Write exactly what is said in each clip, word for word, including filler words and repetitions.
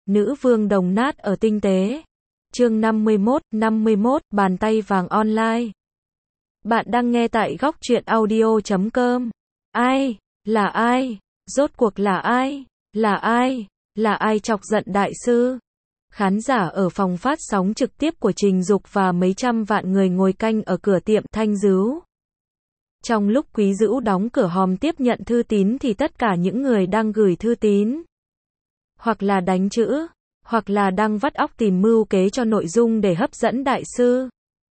Nữ vương đồng nát ở tinh tế. Chương năm mươi mốt, năm mươi mốt, bàn tay vàng online. Bạn đang nghe tại góc truyện audio chấm com. Ai? Là ai? Rốt cuộc là ai? Là ai? Là ai chọc giận đại sư? Khán giả ở phòng phát sóng trực tiếp của Trình Dục và mấy trăm vạn người ngồi canh ở cửa tiệm Thanh Dứu. Trong lúc Quý Dữu đóng cửa hòm tiếp nhận thư tín thì tất cả những người đang gửi thư tín, hoặc là đánh chữ, hoặc là đang vắt óc tìm mưu kế cho nội dung để hấp dẫn đại sư.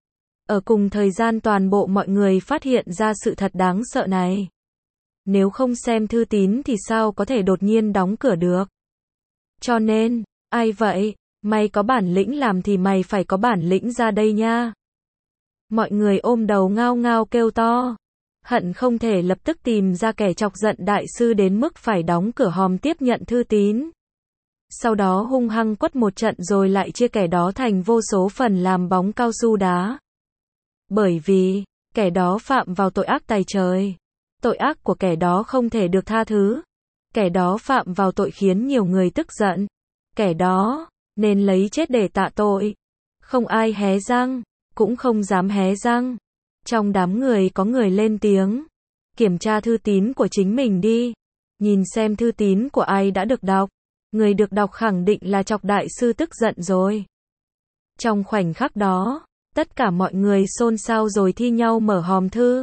Ở cùng thời gian toàn bộ mọi người phát hiện ra sự thật đáng sợ này. Nếu không xem thư tín thì sao có thể đột nhiên đóng cửa được. Cho nên, ai vậy? Mày có bản lĩnh làm thì mày phải có bản lĩnh ra đây nha. Mọi người ôm đầu ngao ngao kêu to. Hận không thể lập tức tìm ra kẻ chọc giận đại sư đến mức phải đóng cửa hòm tiếp nhận thư tín. Sau đó hung hăng quất một trận rồi lại chia kẻ đó thành vô số phần làm bóng cao su đá. Bởi vì, kẻ đó phạm vào tội ác tày trời. Tội ác của kẻ đó không thể được tha thứ. Kẻ đó phạm vào tội khiến nhiều người tức giận. Kẻ đó, nên lấy chết để tạ tội. Không ai hé răng, cũng không dám hé răng. Trong đám người có người lên tiếng. Kiểm tra thư tín của chính mình đi. Nhìn xem thư tín của ai đã được đọc. Người được đọc khẳng định là chọc đại sư tức giận rồi. Trong khoảnh khắc đó, tất cả mọi người xôn xao rồi thi nhau mở hòm thư.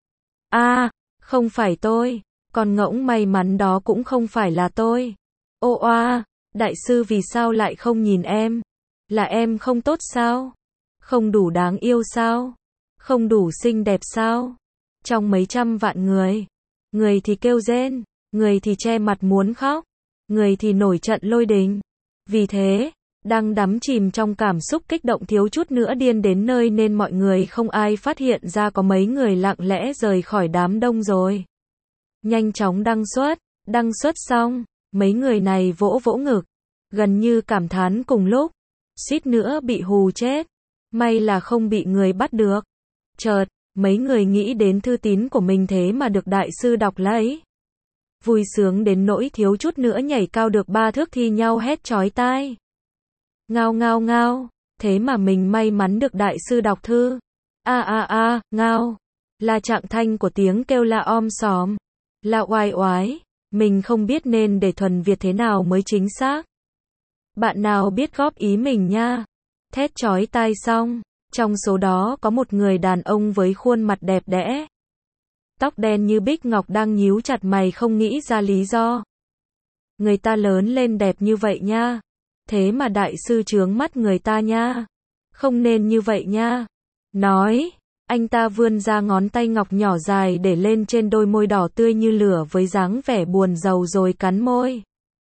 A, à, không phải tôi, còn ngỗng may mắn đó cũng không phải là tôi. Ô oa, đại sư vì sao lại không nhìn em? Là em không tốt sao? Không đủ đáng yêu sao? Không đủ xinh đẹp sao? Trong mấy trăm vạn người, người thì kêu rên, người thì che mặt muốn khóc, người thì nổi trận lôi đình. Vì thế, đang đắm chìm trong cảm xúc kích động thiếu chút nữa điên đến nơi nên mọi người không ai phát hiện ra có mấy người lặng lẽ rời khỏi đám đông rồi. Nhanh chóng đăng xuất, đăng xuất xong, mấy người này vỗ vỗ ngực, gần như cảm thán cùng lúc, suýt nữa bị hù chết. May là không bị người bắt được. Chợt, mấy người nghĩ đến thư tín của mình thế mà được đại sư đọc lấy. Vui sướng đến nỗi thiếu chút nữa nhảy cao được ba thước thi nhau hét chói tai. Ngao ngao ngao, thế mà mình may mắn được đại sư đọc thư. A a a, ngao, là trạng thanh của tiếng kêu la om sòm, là oai oái, mình không biết nên để thuần Việt thế nào mới chính xác. Bạn nào biết góp ý mình nha. Thét chói tai xong, trong số đó có một người đàn ông với khuôn mặt đẹp đẽ. Tóc đen như bích ngọc đang nhíu chặt mày không nghĩ ra lý do. Người ta lớn lên đẹp như vậy nha. Thế mà đại sư chướng mắt người ta nha. Không nên như vậy nha. Nói, anh ta vươn ra ngón tay ngọc nhỏ dài để lên trên đôi môi đỏ tươi như lửa với dáng vẻ buồn rầu rồi cắn môi.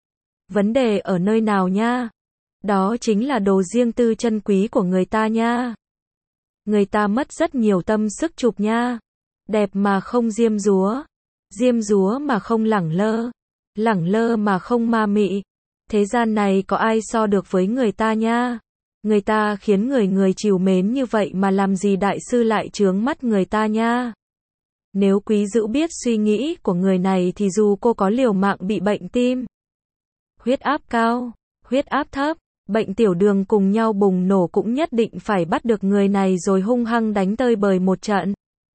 Vấn đề ở nơi nào nha? Đó chính là đồ riêng tư chân quý của người ta nha. Người ta mất rất nhiều tâm sức chụp nha. Đẹp mà không diêm dúa, diêm dúa mà không lẳng lơ, lẳng lơ mà không ma mị. Thế gian này có ai so được với người ta nha. Người ta khiến người người trìu mến như vậy mà làm gì đại sư lại chướng mắt người ta nha. Nếu Quý Dữu biết suy nghĩ của người này thì dù cô có liều mạng bị bệnh tim, huyết áp cao, huyết áp thấp, bệnh tiểu đường cùng nhau bùng nổ cũng nhất định phải bắt được người này rồi hung hăng đánh tơi bời một trận.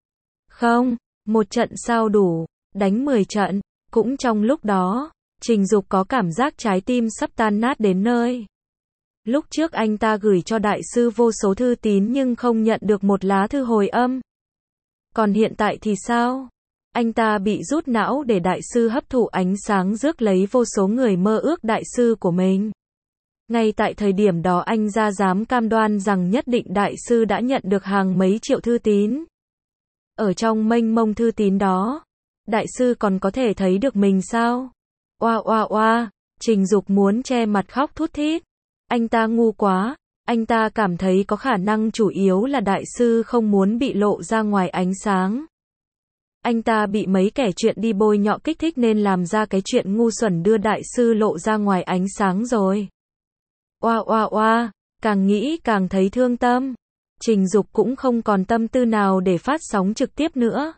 Không, một trận sao đủ, đánh mười trận. Cũng trong lúc đó, Trình Dục có cảm giác trái tim sắp tan nát đến nơi. Lúc trước anh ta gửi cho đại sư vô số thư tín nhưng không nhận được một lá thư hồi âm. Còn hiện tại thì sao? Anh ta bị rút não để đại sư hấp thụ ánh sáng rước lấy vô số người mơ ước đại sư của mình. Ngay tại thời điểm đó anh ra dám cam đoan rằng nhất định đại sư đã nhận được hàng mấy triệu thư tín. Ở trong mênh mông thư tín đó, đại sư còn có thể thấy được mình sao? Oa oa oa, Trình Dục muốn che mặt khóc thút thít. Anh ta ngu quá, anh ta cảm thấy có khả năng chủ yếu là đại sư không muốn bị lộ ra ngoài ánh sáng. Anh ta bị mấy kẻ chuyện đi bôi nhọ kích thích nên làm ra cái chuyện ngu xuẩn đưa đại sư lộ ra ngoài ánh sáng rồi. Oa oa oa, càng nghĩ càng thấy thương tâm. Trình Dục cũng không còn tâm tư nào để phát sóng trực tiếp nữa.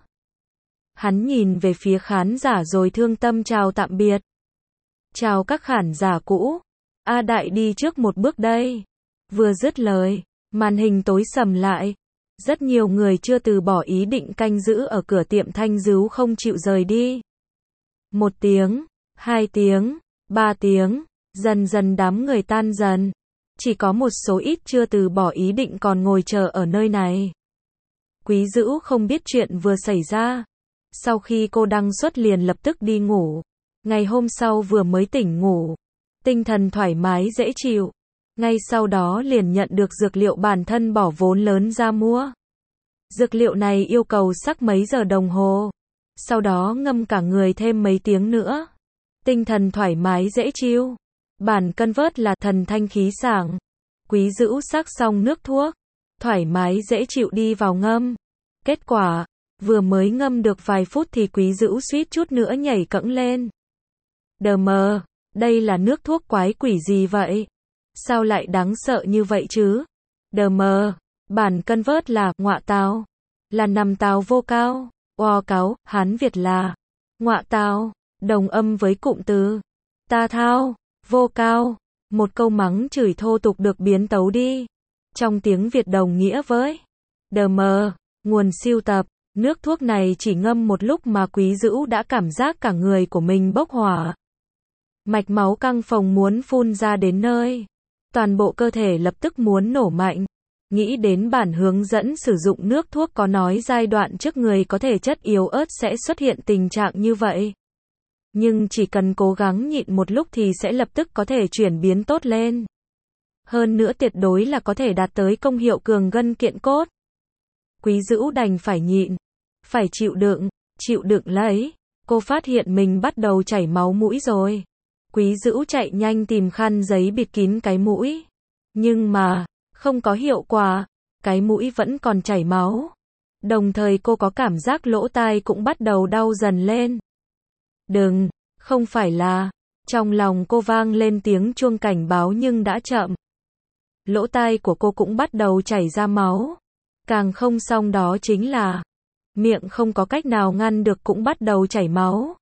Hắn nhìn về phía khán giả rồi thương tâm chào tạm biệt. Chào các khán giả cũ. A Đại đi trước một bước đây. Vừa dứt lời, màn hình tối sầm lại. Rất nhiều người chưa từ bỏ ý định canh giữ ở cửa tiệm thanh dứu không chịu rời đi. Một tiếng, hai tiếng, ba tiếng, dần dần đám người tan dần. Chỉ có một số ít chưa từ bỏ ý định còn ngồi chờ ở nơi này. Quý Dữu không biết chuyện vừa xảy ra. Sau khi cô đăng xuất liền lập tức đi ngủ. Ngày hôm sau vừa mới tỉnh ngủ. Tinh thần thoải mái dễ chịu. Ngay sau đó liền nhận được dược liệu bản thân bỏ vốn lớn ra mua. Dược liệu này yêu cầu sắc mấy giờ đồng hồ. Sau đó ngâm cả người thêm mấy tiếng nữa. Tinh thần thoải mái dễ chịu. Bản cân vớt là thần thanh khí sảng. Quý Dữu sắc xong nước thuốc. Thoải mái dễ chịu đi vào ngâm. Kết quả, vừa mới ngâm được vài phút thì Quý Dữu suýt chút nữa nhảy cẫng lên. Đờ mờ, đây là nước thuốc quái quỷ gì vậy? Sao lại đáng sợ như vậy chứ? Đờ mờ, bản cân vớt là ngọa tào. Là nằm tào vô cao, o cáo, Hán Việt là ngọa tào, đồng âm với cụm từ ta thao, vô cao. Một câu mắng chửi thô tục được biến tấu đi. Trong tiếng Việt đồng nghĩa với đờ mờ, nguồn siêu tập. Nước thuốc này chỉ ngâm một lúc mà Quý Dữu đã cảm giác cả người của mình bốc hỏa. Mạch máu căng phồng muốn phun ra đến nơi. Toàn bộ cơ thể lập tức muốn nổ mạnh. Nghĩ đến bản hướng dẫn sử dụng nước thuốc có nói giai đoạn trước người có thể chất yếu ớt sẽ xuất hiện tình trạng như vậy. Nhưng chỉ cần cố gắng nhịn một lúc thì sẽ lập tức có thể chuyển biến tốt lên. Hơn nữa tuyệt đối là có thể đạt tới công hiệu cường gân kiện cốt. Quý Dữu đành phải nhịn. Phải chịu đựng, chịu đựng lấy. Cô phát hiện mình bắt đầu chảy máu mũi rồi. Quý Dữu chạy nhanh tìm khăn giấy bịt kín cái mũi. Nhưng mà, không có hiệu quả. Cái mũi vẫn còn chảy máu. Đồng thời cô có cảm giác lỗ tai cũng bắt đầu đau dần lên. Đừng, không phải là. Trong lòng cô vang lên tiếng chuông cảnh báo nhưng đã chậm. Lỗ tai của cô cũng bắt đầu chảy ra máu. Càng không xong đó chính là miệng không có cách nào ngăn được cũng bắt đầu chảy máu.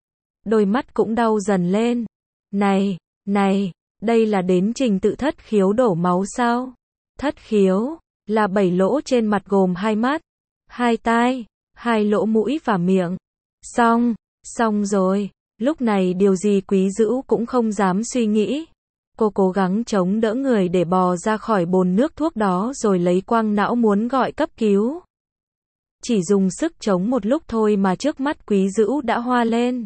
Đôi mắt cũng đau dần lên. Này, này, đây là đến trình tự thất khiếu đổ máu sao? Thất khiếu là bảy lỗ trên mặt gồm hai mắt, hai tai, hai lỗ mũi và miệng. Xong, xong rồi. Lúc này điều gì Quý Dữu cũng không dám suy nghĩ. Cô cố gắng chống đỡ người để bò ra khỏi bồn nước thuốc đó rồi lấy quang não muốn gọi cấp cứu. Chỉ dùng sức chống một lúc thôi mà trước mắt Quý Dữu đã hoa lên.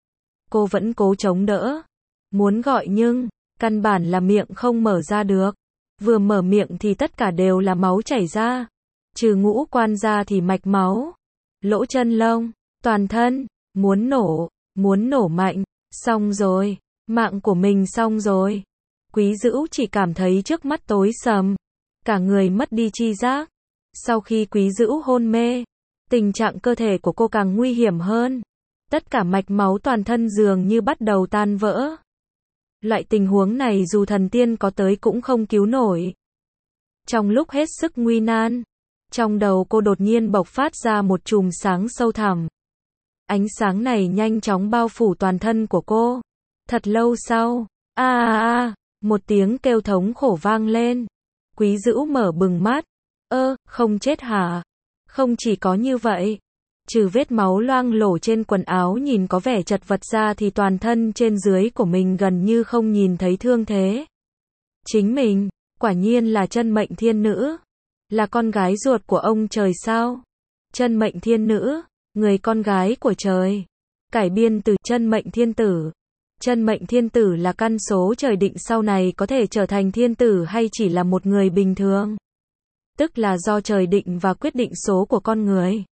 Cô vẫn cố chống đỡ. Muốn gọi nhưng, căn bản là miệng không mở ra được. Vừa mở miệng thì tất cả đều là máu chảy ra. Trừ ngũ quan ra thì mạch máu, lỗ chân lông, toàn thân, muốn nổ, muốn nổ mạnh. Xong rồi, mạng của mình xong rồi. Quý Dữu chỉ cảm thấy trước mắt tối sầm. Cả người mất đi tri giác. Sau khi Quý Dữu hôn mê, tình trạng cơ thể của cô càng nguy hiểm hơn. Tất cả mạch máu toàn thân dường như bắt đầu tan vỡ. Loại tình huống này dù thần tiên có tới cũng không cứu nổi. Trong lúc hết sức nguy nan, trong đầu cô đột nhiên bộc phát ra một chùm sáng sâu thẳm. Ánh sáng này nhanh chóng bao phủ toàn thân của cô. Thật lâu sau, a a a, một tiếng kêu thống khổ vang lên. Quý Dữu mở bừng mắt. Ơ, không chết hả? Không chỉ có như vậy. Trừ vết máu loang lổ trên quần áo nhìn có vẻ chật vật ra thì toàn thân trên dưới của mình gần như không nhìn thấy thương thế. Chính mình, quả nhiên là chân mệnh thiên nữ. Là con gái ruột của ông trời sao? Chân mệnh thiên nữ, người con gái của trời. Cải biên từ chân mệnh thiên tử. Chân mệnh thiên tử là căn số trời định sau này có thể trở thành thiên tử hay chỉ là một người bình thường. Tức là do trời định và quyết định số của con người.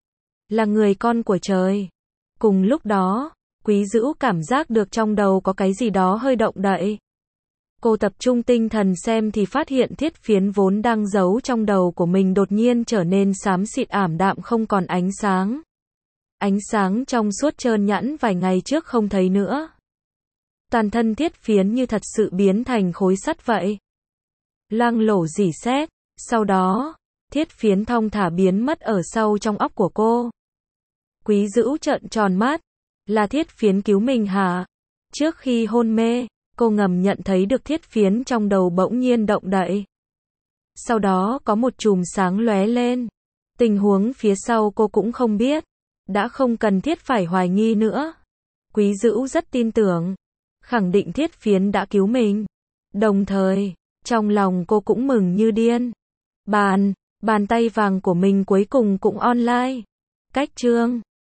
Là người con của trời. Cùng lúc đó, Quý Dữu cảm giác được trong đầu có cái gì đó hơi động đậy. Cô tập trung tinh thần xem thì phát hiện thiết phiến vốn đang giấu trong đầu của mình đột nhiên trở nên xám xịt ảm đạm không còn ánh sáng. Ánh sáng trong suốt trơn nhẵn vài ngày trước không thấy nữa. Toàn thân thiết phiến như thật sự biến thành khối sắt vậy. Loang lổ rỉ sét. Sau đó, thiết phiến thong thả biến mất ở sâu trong óc của cô. Quý Dữu trợn tròn mắt. Là thiết phiến cứu mình hả? Trước khi hôn mê, Cô ngầm nhận thấy được thiết phiến trong đầu bỗng nhiên động đậy. Sau đó có một chùm sáng lóe lên. Tình huống phía sau cô cũng không biết. Đã không cần thiết phải hoài nghi nữa. Quý Dữu rất tin tưởng. Khẳng định thiết phiến đã cứu mình. Đồng thời, trong lòng cô cũng mừng như điên. Bàn, bàn tay vàng của mình cuối cùng cũng online. Cách chương